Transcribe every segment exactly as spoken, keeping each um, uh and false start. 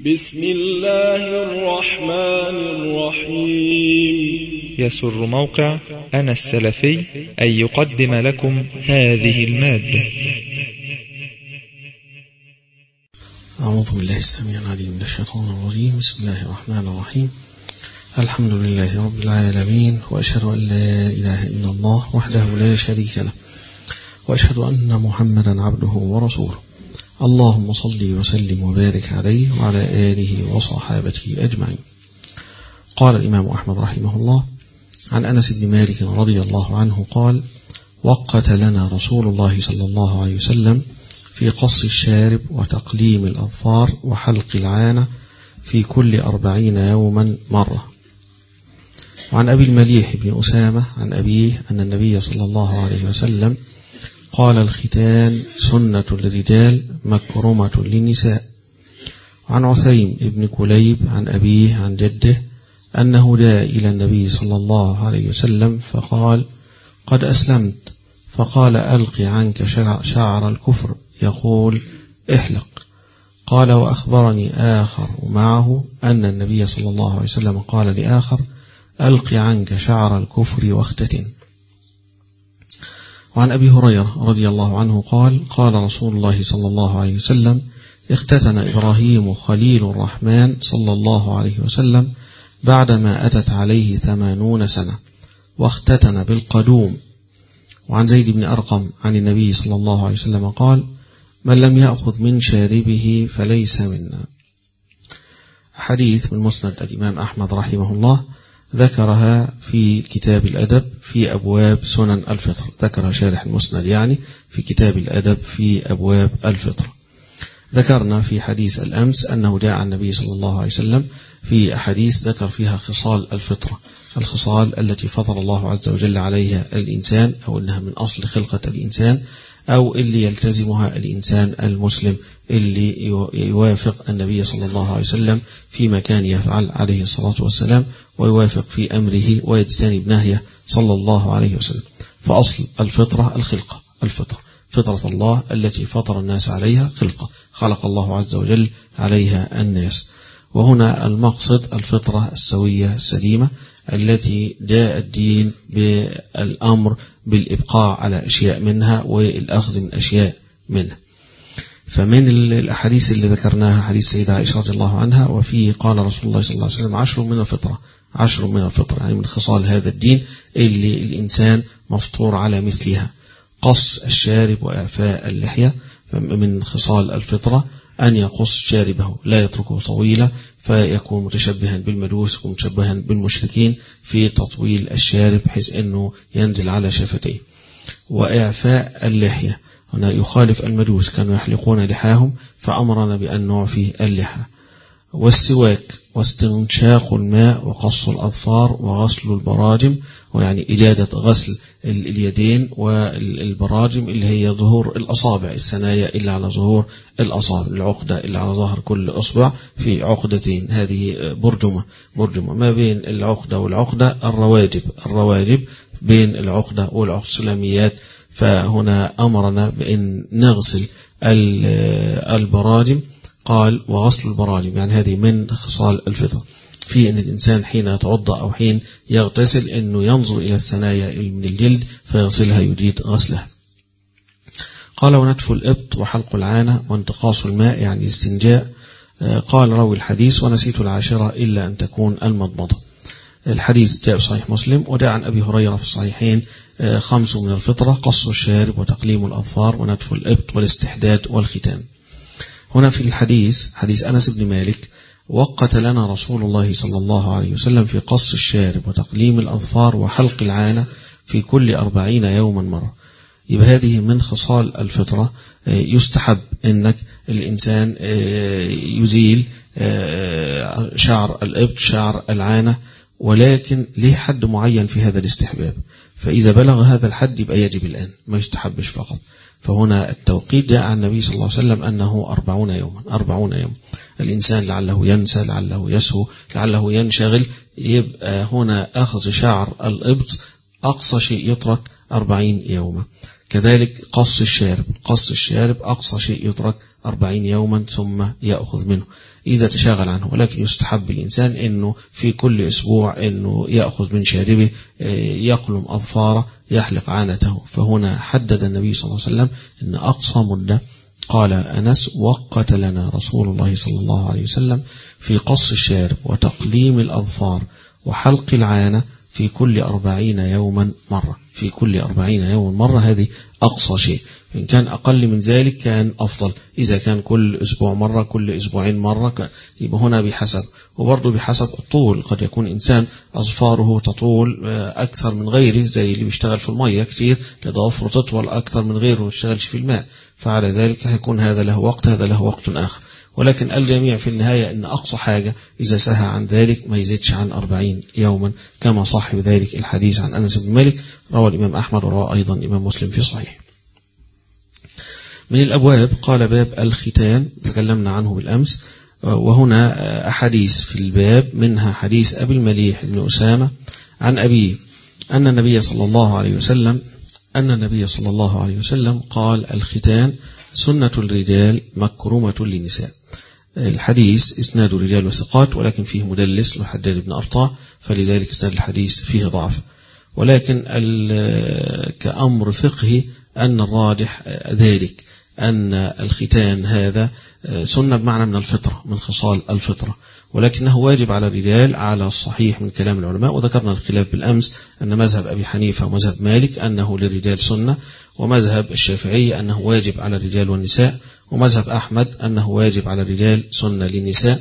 بسم الله الرحمن الرحيم. يسر موقع أنا السلفي أن يقدم لكم هذه المادة. أعوذ بالله السميع العليم من الشيطان الرجيم. بسم الله الرحمن الرحيم. الحمد لله رب العالمين، وأشهد أن لا إله إلا الله وحده لا شريك له، وأشهد أن محمدا عبده ورسوله. اللهم صل وسلم وبارك عليه وعلى آله وصحابته أجمعين. قال الإمام أحمد رحمه الله عن أنس بن مالك رضي الله عنه قال: وقت لنا رسول الله صلى الله عليه وسلم في قص الشارب وتقليم الأظفار وحلق العانة في كل أربعين يوما مرة. وعن أبي المليح بن أسامة عن أبيه أن النبي صلى الله عليه وسلم قال: الختان سنة للرجال مكرمة للنساء. وعن عثيم بن كليب عن أبيه عن جده أنه جاء إلى النبي صلى الله عليه وسلم فقال: قد أسلمت. فقال: ألق عنك شعر الكفر، يقول: احلق. قال: وأخبرني آخر معه أن النبي صلى الله عليه وسلم قال لآخر: ألق عنك شعر الكفر واختتن. وعن أبي هريرة رضي الله عنه قال: قال رسول الله صلى الله عليه وسلم: اختتن إبراهيم خليل الرحمن صلى الله عليه وسلم بعدما أتت عليه ثمانون سنة، واختتن بالقدوم. وعن زيد بن أرقم عن النبي صلى الله عليه وسلم قال: من لم يأخذ من شاربه فليس منا. حديث من مسند الإمام أحمد رحمه الله ذكرها في كتاب الأدب في أبواب سنن الفطر، ذكرها شارح المسند يعني في كتاب الأدب في أبواب الفطر. ذكرنا في حديث الأمس أنه جاء عن النبي صلى الله عليه وسلم في أحاديث ذكر فيها خصال الفطرة، الخصال التي فطر الله عز وجل عليها الإنسان، أو أنها من أصل خلقة الإنسان، أو اللي يلتزمها الإنسان المسلم اللي يوافق النبي صلى الله عليه وسلم فيما كان يفعل عليه الصلاة والسلام، ويوافق في أمره ويجتنب نهيه صلى الله عليه وسلم. فأصل الفطرة الخلقة، الفطرة فطرة الله التي فطر الناس عليها خلقة، خلق الله عز وجل عليها الناس. وهنا المقصد الفطرة السوية السليمة التي جاء الدين بالأمر بالإبقاء على أشياء منها والأخذ من أشياء منها. فمن الأحاديث اللي ذكرناها حديث سيدة عائشة رضي الله عنها، وفيه قال رسول الله صلى الله عليه وسلم: عشر من الفطرة، عشر من الفطرة، يعني من خصال هذا الدين اللي الإنسان مفطور على مثلها: قص الشارب وإعفاء اللحية. من خصال الفطرة أن يقص شاربه، لا يتركه طويلا فيكون متشبها بالمجوس ومتشبها بالمشركين في تطويل الشارب بحيث أنه ينزل على شفتيه. وإعفاء اللحية، هنا يخالف المجوس، كانوا يحلقون لحاهم فأمرنا بأن نعفي اللحى. والسواك واستنشاق الماء وقص الأظفار وغسل البراجم، ويعني إجادة غسل اليدين والبراجم اللي هي ظهور الأصابع، الثنايا اللي على ظهور الأصابع، العقدة اللي على ظهر كل أصبع في عقدتين، هذه برجمة، برجمة ما بين العقدة والعقدة، الرواجب، الرواجب بين العقدة والعقدة السلاميات. فهنا أمرنا بأن نغسل البراجم. قال: وغسل البراجم، يعني هذه من خصال الفطر، في أن الإنسان حين يتوضأ أو حين يغتسل أنه ينظر إلى الثنايا من الجلد فيغسلها، يجيد غسلها. قال: ونتف الإبط وحلق العانة وانتقاص الماء، يعني استنجاء. قال راوي الحديث: ونسيت العاشرة إلا أن تكون المضمضة. الحديث جاء في صحيح مسلم، وجاء عن أبي هريرة في الصحيحين: خمس من الفطرة: قص الشارب وتقليم الأظفار ونتف الإبط والاستحداد والختان. هنا في الحديث حديث أنس بن مالك: وقت لنا رسول الله صلى الله عليه وسلم في قص الشارب وتقليم الأظفار وحلق العانة في كل أربعين يوما مرة. يبقى هذه من خصال الفطرة. يستحب أنك الإنسان يزيل شعر الإبط، شعر العانة، ولكن ليه حد معين في هذا الاستحباب، فإذا بلغ هذا الحد يبقى يجب الآن، ما يستحبش فقط. فهنا التوقيت جاء عن النبي صلى الله عليه وسلم أنه أربعون يوما، أربعون يوم. الإنسان لعله ينسى، لعله يسهو، لعله ينشغل، يبقى هنا أخذ شعر الإبط أقصى شيء يترك أربعين يوما. كذلك قص الشارب، قص الشارب أقصى شيء يترك أربعين يوما ثم يأخذ منه إذا تشاغل عنه. ولكن يستحب الإنسان أنه في كل أسبوع أنه يأخذ من شاربه، يقلم أظفاره، يحلق عانته. فهنا حدد النبي صلى الله عليه وسلم أن أقصى مدة، قال أنس: وقت لنا رسول الله صلى الله عليه وسلم في قص الشارب وتقليم الأظفار وحلق العانة في كل أربعين يوما مرة، في كل أربعين يوما مرة. هذه أقصى شيء. إن كان أقل من ذلك كان أفضل. إذا كان كل أسبوع مرة، كل أسبوعين مرة، يبقى هنا بحسب. وبرضه بحسب الطول، قد يكون إنسان أظفاره تطول أكثر من غيره، زي اللي بيشتغل في المية كتير لضوافره تطول أكثر من غيره ما يشتغلش في الماء، فعلى ذلك هيكون هذا له وقت، هذا له وقت آخر. ولكن الجميع في النهاية أن أقصى حاجة إذا سهى عن ذلك ما يزيدش عن أربعين يوما، كما صح بذلك الحديث عن أنس بن مالك، روى الإمام أحمد وروى أيضا الإمام مسلم في صحيح. من الأبواب قال: باب الختان، تكلمنا عنه بالأمس. وهنا أحاديث في الباب، منها حديث أبي المليح بن أسامة عن أبيه أن النبي صلى الله عليه وسلم أن النبي صلى الله عليه وسلم قال: الختان سنة الرجال مكرمة للنساء. الحديث إسناد رجال وثقات، ولكن فيه مدلس لحداد بن أرطاة، فلذلك إسناد الحديث فيه ضعف. ولكن كأمر فقهي أن الراجح ذلك أن الختان هذا سنة بمعنى من الفطرة، من خصال الفطرة، ولكنه واجب على الرجال على الصحيح من كلام العلماء. وذكرنا الخلاف بالأمس أن مذهب أبي حنيفة ومذهب مالك أنه للرجال سنة، ومذهب الشافعي أنه واجب على الرجال والنساء، ومذهب أحمد أنه واجب على الرجال سنة للنساء.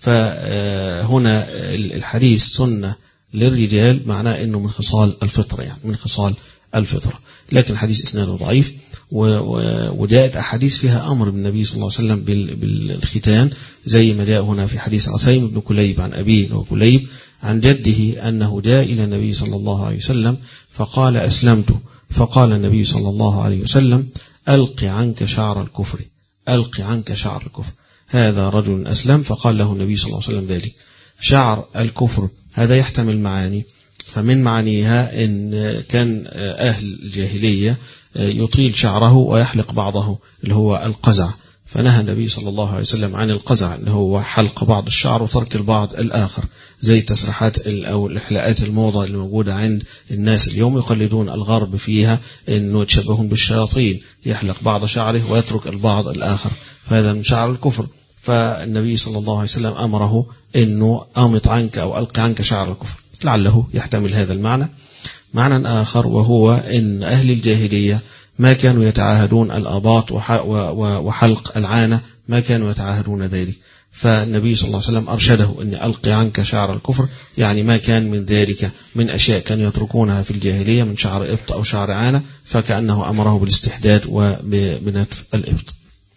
فهنا الحديث سنة للرجال معناه أنه من خصال الفطرة، يعني من خصال الفطرة. لكن الحديث إسناده ضعيف، وجاءت أحاديث فيها أمر بالنبي صلى الله عليه وسلم بالختان، زي ما جاء هنا في حديث عثيم بن كليب عن أبيه وكليب عن جده أنه جاء إلى النبي صلى الله عليه وسلم فقال: أسلمت. فقال النبي صلى الله عليه وسلم: ألق عنك شعر الكفر، ألق عنك شعر الكفر. هذا رجل أسلم، فقال له النبي صلى الله عليه وسلم ذلك. شعر الكفر هذا يحتمل معاني، فمن معانيها إن كان أهل الجاهلية يطيل شعره ويحلق بعضه اللي هو القزع، فنهى النبي صلى الله عليه وسلم عن القزع اللي هو حلق بعض الشعر وترك البعض الآخر، زي التسريحات أو الإحلاءات الموضة اللي موجودة عند الناس اليوم، يقلدون الغرب فيها أنه يتشبهون بالشياطين، يحلق بعض شعره ويترك البعض الآخر، فهذا من شعر الكفر. فالنبي صلى الله عليه وسلم أمره أنه أمط عنك أو ألق عنك شعر الكفر، لعله يحتمل هذا المعنى. معنى آخر وهو أن أهل الجاهلية ما كانوا يتعاهدون الآباط وحلق العانة، ما كانوا يتعاهدون ذلك، فالنبي صلى الله عليه وسلم أرشده أن ألقي عنك شعر الكفر، يعني ما كان من ذلك من أشياء كانوا يتركونها في الجاهلية من شعر إبط أو شعر عانة، فكأنه أمره بالاستحداد وبنتف الإبط.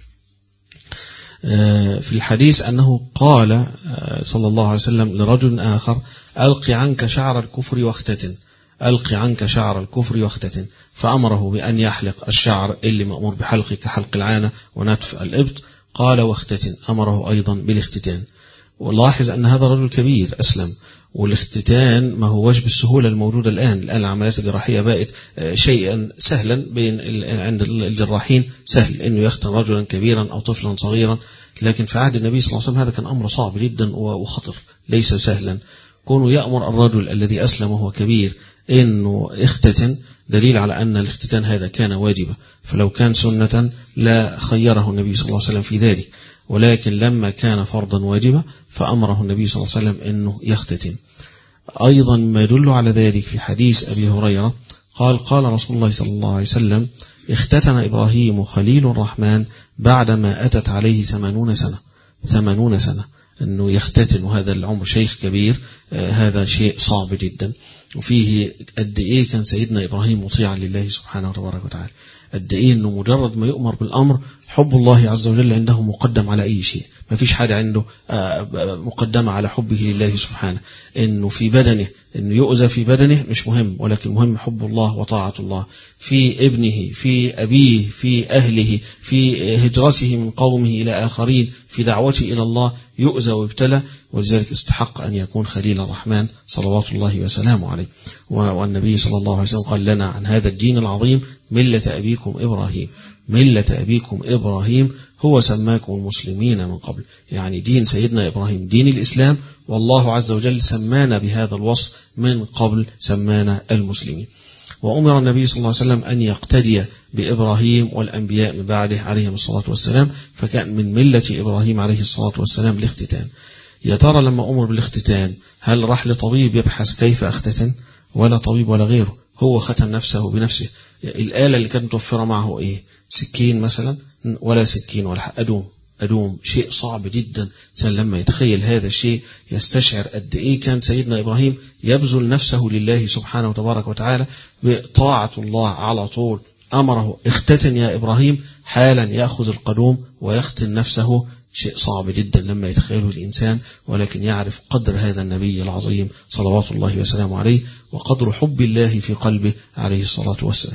في الحديث أنه قال صلى الله عليه وسلم لرجل آخر: ألقي عنك شعر الكفر واختتن، ألقي عنك شعر الكفر واختتن، فأمره بأن يحلق الشعر اللي مأمور بحلقه كحلق العانة ونتف الإبط، قال واختتن، أمره أيضا بالاختتان. ولاحظ أن هذا رجل كبير أسلم، والاختتان ما هوش بالسهولة الموجودة الآن. الآن العمليات الجراحية بقت شيئا سهلا بين عند الجراحين، سهل أنه يختن رجلا كبيرا أو طفلا صغيرا، لكن في عهد النبي صلى الله عليه وسلم هذا كان أمر صعب جدا وخطر، ليس سهلا. كونه يأمر الرجل الذي أسلم وهو كبير أنه اختتن دليل على أن الاختتان هذا كان واجبا، فلو كان سنة لا خيره النبي صلى الله عليه وسلم في ذلك، ولكن لما كان فرضا واجبا فأمره النبي صلى الله عليه وسلم أنه يختتن. أيضا ما يدل على ذلك في حديث أبي هريرة قال: قال رسول الله صلى الله عليه وسلم: اختتن إبراهيم خليل الرحمن بعدما أتت عليه ثمانون سنة. ثمانون سنة أنه يختتن، وهذا العمر شيخ كبير، آه هذا شيء صعب جدا. وفيه قد إيه كان سيدنا إبراهيم مطيعا لله سبحانه وتبارك وتعالى، قد إيه أنه مجرد ما يؤمر بالأمر حب الله عز وجل عنده مقدم على أي شيء، ما فيش حاجة عنده مقدمة على حبه لله سبحانه. إنه في بدنه، إنه يؤذى في بدنه مش مهم، ولكن مهم حب الله وطاعة الله، في ابنه، في أبيه، في أهله، في هجرته من قومه إلى آخرين، في دعوته إلى الله يؤذى ويبتلى، ولذلك استحق أن يكون خليل الرحمن صلوات الله وسلامه عليه. والنبي صلى الله عليه وسلم قال لنا عن هذا الدين العظيم: ملة أبيكم إبراهيم. ملة أبيكم إبراهيم هو سماكم المسلمين من قبل، يعني دين سيدنا إبراهيم دين الإسلام، والله عز وجل سمانا بهذا الوصف من قبل، سمانا المسلمين. وأمر النبي صلى الله عليه وسلم أن يقتدي بإبراهيم والأنبياء من بعده عليهم الصلاة والسلام، فكان من ملة إبراهيم عليه الصلاة والسلام الاختتان. يا ترى لما أمر بالاختتان هل راح لطبيب يبحث كيف أختتن؟ ولا طبيب ولا غيره، هو ختن نفسه بنفسه. الآلة اللي كانت متوفرة معه إيه؟ سكين مثلا؟ ولا سكين ولا أدوم. أدوم شيء صعب جدا. لما يتخيل هذا الشيء يستشعر قد إيه كان سيدنا إبراهيم يبذل نفسه لله سبحانه وتبارك وتعالى بطاعة الله على طول. أمره اختتن يا إبراهيم، حالا يأخذ القدوم ويختن نفسه. شيء صعب جدا لما يتخيله الإنسان، ولكن يعرف قدر هذا النبي العظيم صلوات الله وسلامه عليه وقدر حب الله في قلبه عليه الصلاة والسلام.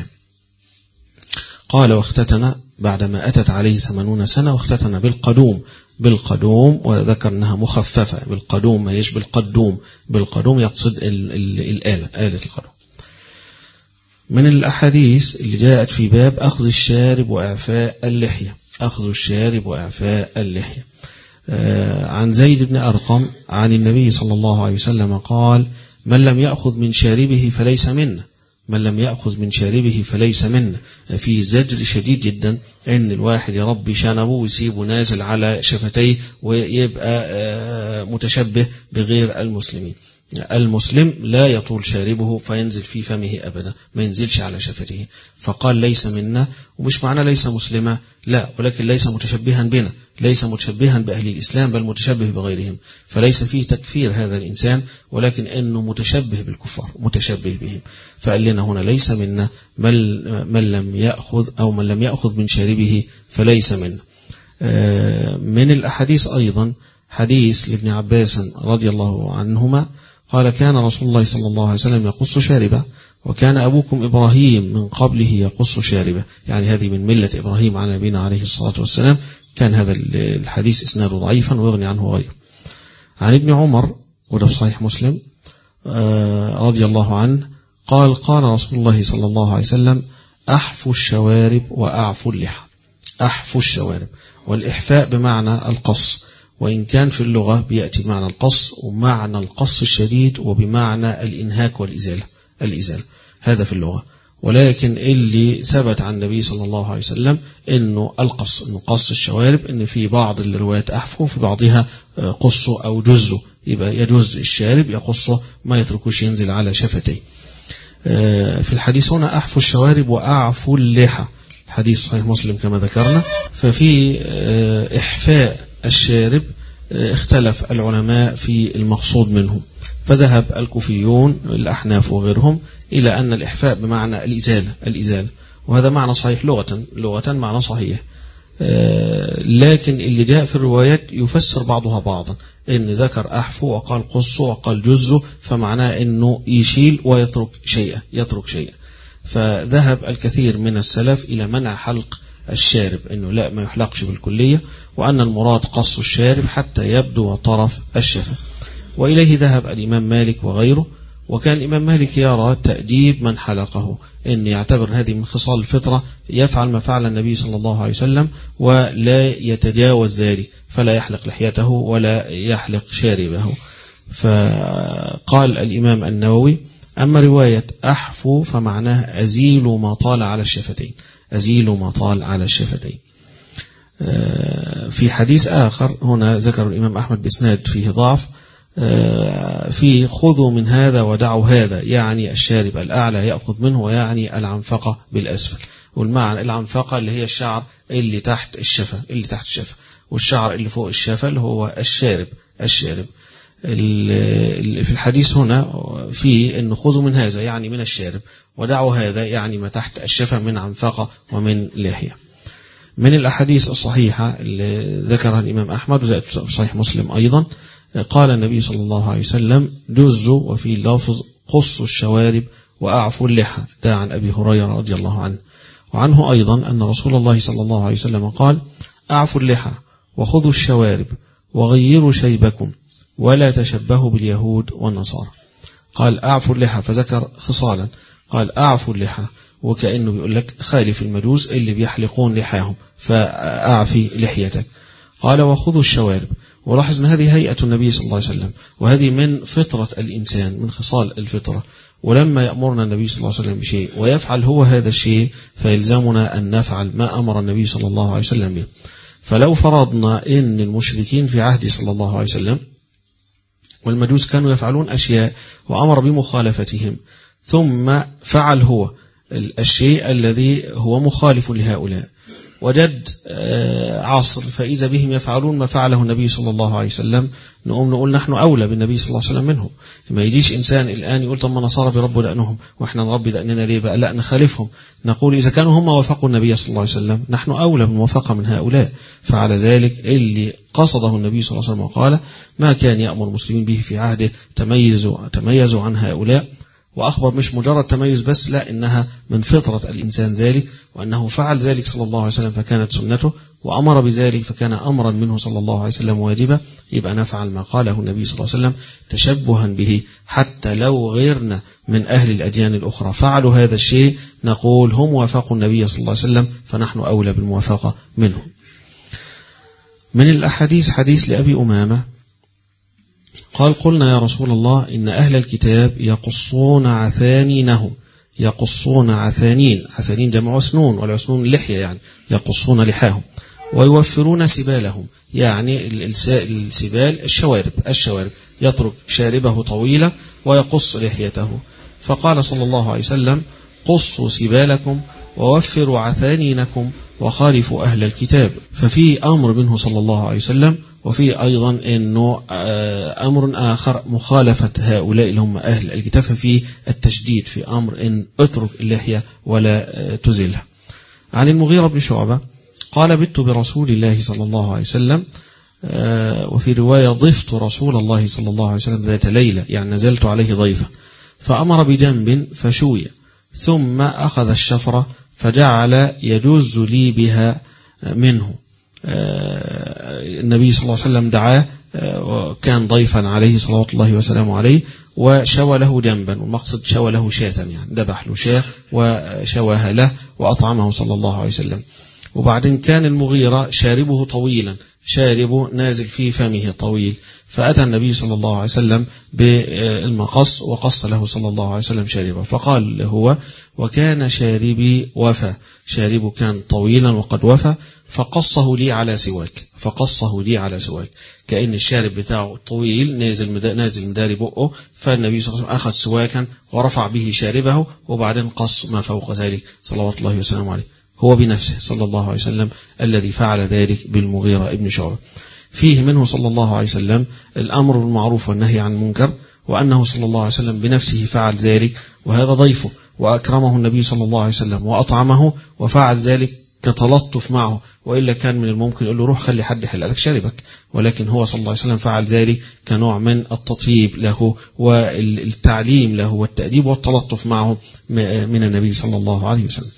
قال واختتن بعدما أتت عليه ثمانون سنة، واختتن بالقدوم. بالقدوم وذكر أنها مخففة، بالقدوم ما يشبه القدوم، بالقدوم يقصد ال ال الآلة، آلة القدوم. من الأحاديث اللي جاءت في باب أخذ الشارب وإعفاء اللحية، أخذ الشارب وإعفاء اللحية. آه عن زيد بن أرقم عن النبي صلى الله عليه وسلم قال: من لم يأخذ من شاربه فليس منا، من لم يأخذ من شاربه فليس منا. فيه زجر شديد جدا ان الواحد يربي شنبه ويسيبه نازل على شفتيه ويبقى متشبه بغير المسلمين. المسلم لا يطول شاربه فينزل في فمه أبدا، ما ينزلش على شفته. فقال ليس منا، ومش معنى ليس مسلما، لا، ولكن ليس متشبها بنا، ليس متشبها بأهل الإسلام، بل متشبه بغيرهم. فليس فيه تكفير هذا الإنسان، ولكن أنه متشبه بالكفار، متشبه بهم. فقال لنا هنا ليس منا من لم يأخذ أو من لم يأخذ من شاربه فليس منا. من الأحاديث أيضا حديث لابن عباس رضي الله عنهما قال: كان رسول الله صلى الله عليه وسلم يقص شاربه، وكان أبوكم إبراهيم من قبله يقص شاربه. يعني هذه من ملة إبراهيم على نبينا عليه الصلاة والسلام. كان هذا الحديث إسناده ضعيفا ويغني عنه غيره. عن ابن عمر وده في صحيح مسلم رضي الله عنه قال: قال رسول الله صلى الله عليه وسلم: أحفوا الشوارب وأعفوا اللحى. أحفوا الشوارب، والإحفاء بمعنى القص، وإن كان في اللغة بيأتي بمعنى القص ومعنى القص الشديد وبمعنى الإنهاك والإزالة، الإزالة هذا في اللغة. ولكن اللي ثبت عن النبي صلى الله عليه وسلم إنه القص، إنه قص الشوارب، إن في بعض الروايات أحفوا، في بعضها قصه أو جزه، يبقى يجز الشارب يقصه، ما يتركوش ينزل على شفتيه. في الحديث هنا أحفوا الشوارب وأعفوا اللحى، الحديث صحيح مسلم كما ذكرنا. ففي إحفاء الشارب اختلف العلماء في المقصود منه، فذهب الكوفيون الأحناف وغيرهم إلى أن الإحفاء بمعنى الإزالة، الإزالة، وهذا معنى صحيح لغة، لغة معنى صحيح. لكن اللي جاء في الروايات يفسر بعضها بعضا، إن ذكر أحفو وقال قصوا وقال جزوا، فمعناه إنه يشيل ويترك شيئا، يترك شيئا. فذهب الكثير من السلف إلى منع حلق الشارب، إنه لا، ما يحلقش بالكلية، وأن المراد قص الشارب حتى يبدو طرف الشفة. وإليه ذهب الإمام مالك وغيره. وكان الإمام مالك يرى تأديب من حلقه، إن يعتبر هذه من خصال الفطرة، يفعل ما فعل النبي صلى الله عليه وسلم ولا يتجاوز ذلك، فلا يحلق لحيته ولا يحلق شاربه. فقال الإمام النووي: أما رواية أحفو فمعناه أزيل ما طال على الشفتين، أزيل ما طال على الشفتين. في حديث آخر هنا ذكر الإمام أحمد بإسناد فيه ضعف، في خذوا من هذا ودعوا هذا، يعني الشارب الأعلى يأخذ منه، ويعني العنفقة بالأسفل. والمعنى العنفقة اللي هي الشعر اللي تحت الشفة، اللي تحت الشفة، والشعر اللي فوق الشفة اللي هو الشارب، الشارب. في الحديث هنا في أن خذوا من هذا يعني من الشارب، ودعوا هذا يعني ما تحت الشفة من عنفقة ومن لحية. من الأحاديث الصحيحة اللي ذكرها الإمام أحمد وزائد في صحيح مسلم أيضا، قال النبي صلى الله عليه وسلم: جزوا، وفي لفظ قصوا الشوارب وأعفوا اللحى. ده عن أبي هريرة رضي الله عنه. وعنه أيضا أن رسول الله صلى الله عليه وسلم قال: أعفوا اللحى وخذوا الشوارب وغيروا شيبكم ولا تشبهوا باليهود والنصارى. قال أعفوا اللحى، فذكر خصالا، قال أعفوا اللحى وكأنه بيقول لك خالف المجوس اللي بيحلقون لحاهم فأعفي لحيتك. قال وخذوا الشوارب. ولاحظ أن هذه هيئة النبي صلى الله عليه وسلم، وهذه من فطرة الإنسان، من خصال الفطرة. ولما يأمرنا النبي صلى الله عليه وسلم بشيء ويفعل هو هذا الشيء فيلزمنا أن نفعل ما أمر النبي صلى الله عليه وسلم به. فلو فرضنا أن المشركين في عهد صلى الله عليه وسلم والمجوس كانوا يفعلون أشياء وأمر بمخالفتهم، ثم فعل هو الشيء الذي هو مخالف لهؤلاء، وجد عصر فإذا بهم يفعلون ما فعله النبي صلى الله عليه وسلم، نقوم نقول نحن أولى بالنبي صلى الله عليه وسلم منهم. ما يجيش إنسان الآن يقول طب ما نصارى بيربوا دقنهم وإحنا نربي دقننا ليه بقى؟ لا، نخالفهم، نقول إذا كانوا هم وافقوا النبي صلى الله عليه وسلم نحن أولى بالموافقة من هؤلاء. فعلى ذلك اللي قصده النبي صلى الله عليه وسلم وقال ما كان يأمر المسلمين به في عهده تميزوا تميزوا عن هؤلاء، وأخبر مش مجرد تميز بس، لا، إنها من فطرة الإنسان ذلك، وأنه فعل ذلك صلى الله عليه وسلم فكانت سنته، وأمر بذلك فكان أمرا منه صلى الله عليه وسلم واجبا. يبقى نفعل ما قاله النبي صلى الله عليه وسلم تشبها به، حتى لو غيرنا من أهل الأديان الأخرى فعلوا هذا الشيء نقول هم وافقوا النبي صلى الله عليه وسلم فنحن أولى بالموافقة منهم. من الأحاديث حديث لأبي أمامة قال قلنا يا رسول الله إن أهل الكتاب يقصون عثانينهم، يقصون عثانين، عثانين جمع عثنون، والعثنون اللحية يعني، يقصون لحاهم، ويوفرون سبالهم، يعني السبال الشوارب، الشوارب يترك شاربه طويلة ويقص لحيته. فقال صلى الله عليه وسلم قصوا سبالكم ووفروا عثانينكم وخالفوا أهل الكتاب. ففي أمر منه صلى الله عليه وسلم، وفي أيضا أنه أمر آخر مخالفة هؤلاء اللي هم أهل الكتاب، ففي التشديد في أمر أن اترك اللحية ولا تزلها. عن المغيرة بن شعبة قال بت برسول الله صلى الله عليه وسلم، وفي رواية ضفت رسول الله صلى الله عليه وسلم ذات ليلة، يعني نزلت عليه ضيفا، فأمر بجنب فشوي، ثم أخذ الشفرة فجعل يجوز لي بها منه. النبي صلى الله عليه وسلم دعاه وكان ضيفا عليه صلوات الله وسلامه عليه، وشوى له جنبا، والمقصد شوى له شاة، يعني ذبح له شاة وشواها له وأطعمه صلى الله عليه وسلم. وبعدين كان المغيرة شاربه طويلا، شاربه نازل في فمه طويل، فأتى النبي صلى الله عليه وسلم بالمقص وقص له صلى الله عليه وسلم شاربه، فقال هو وكان شاربي وفى، شاربه كان طويلا وقد وفى، فقصه لي على سواك، فقصه لي على سواك، كأن الشارب بتاعه طويل نازل نازل مداري بقه، فالنبي صلى الله عليه وسلم أخذ سواكا ورفع به شاربه وبعدين قص ما فوق ذلك صلوات الله وسلامه عليه، هو بنفسه صلى الله عليه وسلم الذي فعل ذلك بالمغيرة ابن شعبة. فيه منه صلى الله عليه وسلم الأمر بالمعروف والنهي عن المنكر، وأنه صلى الله عليه وسلم بنفسه فعل ذلك، وهذا ضيفه، وأكرمه النبي صلى الله عليه وسلم وأطعمه، وفعل ذلك كتلطف معه، وإلا كان من الممكن يقول له روح خلي حد يحل لك شاربك، ولكن هو صلى الله عليه وسلم فعل ذلك كنوع من التطيب له والتعليم له والتأديب والتلطف معه من النبي صلى الله عليه وسلم.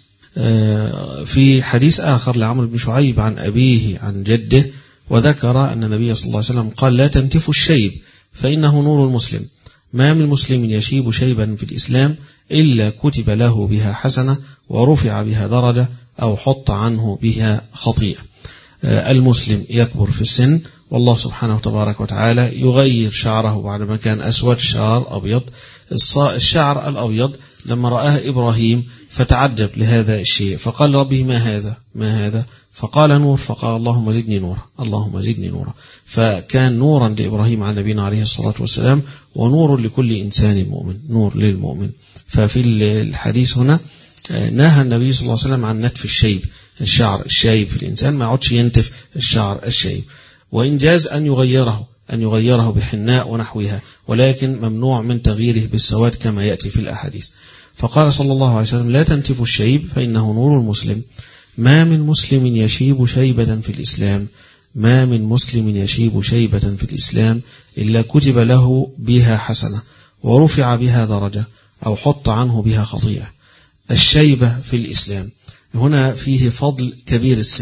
في حديث آخر لعمرو بن شعيب عن أبيه عن جده، وذكر أن النبي صلى الله عليه وسلم قال لا تنتفوا الشيب فإنه نور المسلم، ما من مسلم يشيب شيبا في الإسلام إلا كتب له بها حسنة ورفع بها درجة أو حط عنه بها خطيئة. المسلم يكبر في السن، والله سبحانه وتبارك وتعالى يغير شعره بعد ما كان أسود شعر أبيض. الشعر الأبيض لما رآه إبراهيم فتعجب لهذا الشيء، فقال ربه ما هذا ما هذا فقال نور، فقال اللهم زدني نورا اللهم زدني نورا، فكان نورا لإبراهيم على نبينا عليه الصلاة والسلام، ونور لكل إنسان مؤمن، نور للمؤمن. ففي الحديث هنا نهى النبي صلى الله عليه وسلم عن نتف الشيب، الشعر الشايب في الإنسان ما يعودش ينتف الشعر الشايب، وإن جاز أن يغيره أن يغيره بحناء ونحوها، ولكن ممنوع من تغييره بالسواد كما يأتي في الأحاديث. فقال صلى الله عليه وسلم لا تنتفوا الشيب فإنه نور المسلم، ما من مسلم يشيب شيبة في الإسلام ما من مسلم يشيب شيبة في الإسلام إلا كتب له بها حسنة ورفع بها درجة أو حط عنه بها خطيئة. الشيبة في الإسلام هنا فيه فضل كبير السن،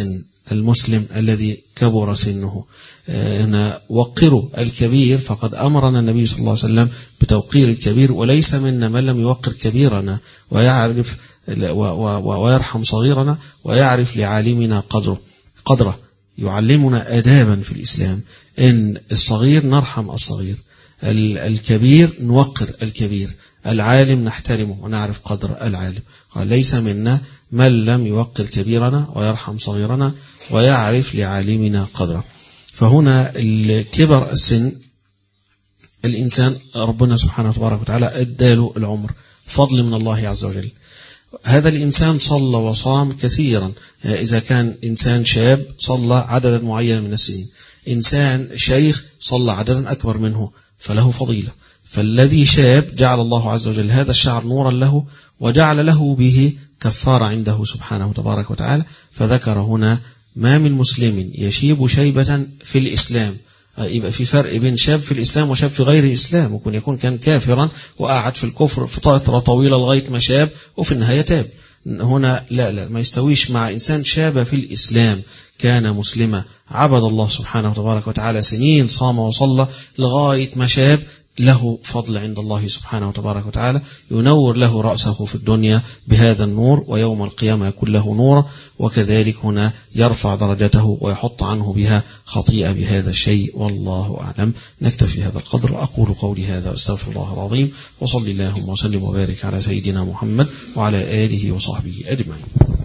المسلم الذي كبر سنه. هنا وقروا الكبير، فقد أمرنا النبي صلى الله عليه وسلم بتوقير الكبير، وليس منا من لم يوقر كبيرنا ويعرف ويرحم صغيرنا ويعرف لعالمنا قدره قدره يعلمنا آدابا في الإسلام، إن الصغير نرحم الصغير، الكبير نوقر الكبير، العالم نحترمه ونعرف قدر العالم. قال ليس منا من لم يوقر كبيرنا ويرحم صغيرنا ويعرف لعالمنا قدره. فهنا الكبر السن الإنسان ربنا سبحانه وتبارك وتعالى اداله العمر، فضل من الله عز وجل. هذا الإنسان صلى وصام كثيرا، إذا كان إنسان شاب صلى عددا معينا من السنين، إنسان شيخ صلى عددا أكبر منه فله فضيلة. فالذي شاب جعل الله عز وجل هذا الشعر نورا له، وجعل له به كفارة عنده سبحانه وتبارك وتعالى. فذكر هنا ما من مسلم يشيب شيبة في الإسلام، يبقى في فرق بين شاب في الإسلام وشاب في غير الإسلام. ممكن يكون كان كافرا وقعد في الكفر في فترة طويلة لغاية ما شاب وفي النهاية تاب. هنا لا لا ما يستويش مع إنسان شاب في الإسلام، كان مسلما عبد الله سبحانه وتبارك وتعالى سنين، صام وصلى لغاية ما شاب، له فضل عند الله سبحانه وتبارك وتعالى، ينور له رأسه في الدنيا بهذا النور، ويوم القيامة يكون له نور. وكذلك هنا يرفع درجته ويحط عنه بها خطيئة بهذا الشيء. والله أعلم. نكتفي هذا القدر. أقول قولي هذا أستغفر الله العظيم، وصلي اللهم وسلم وبارك على سيدنا محمد وعلى آله وصحبه أجمعين.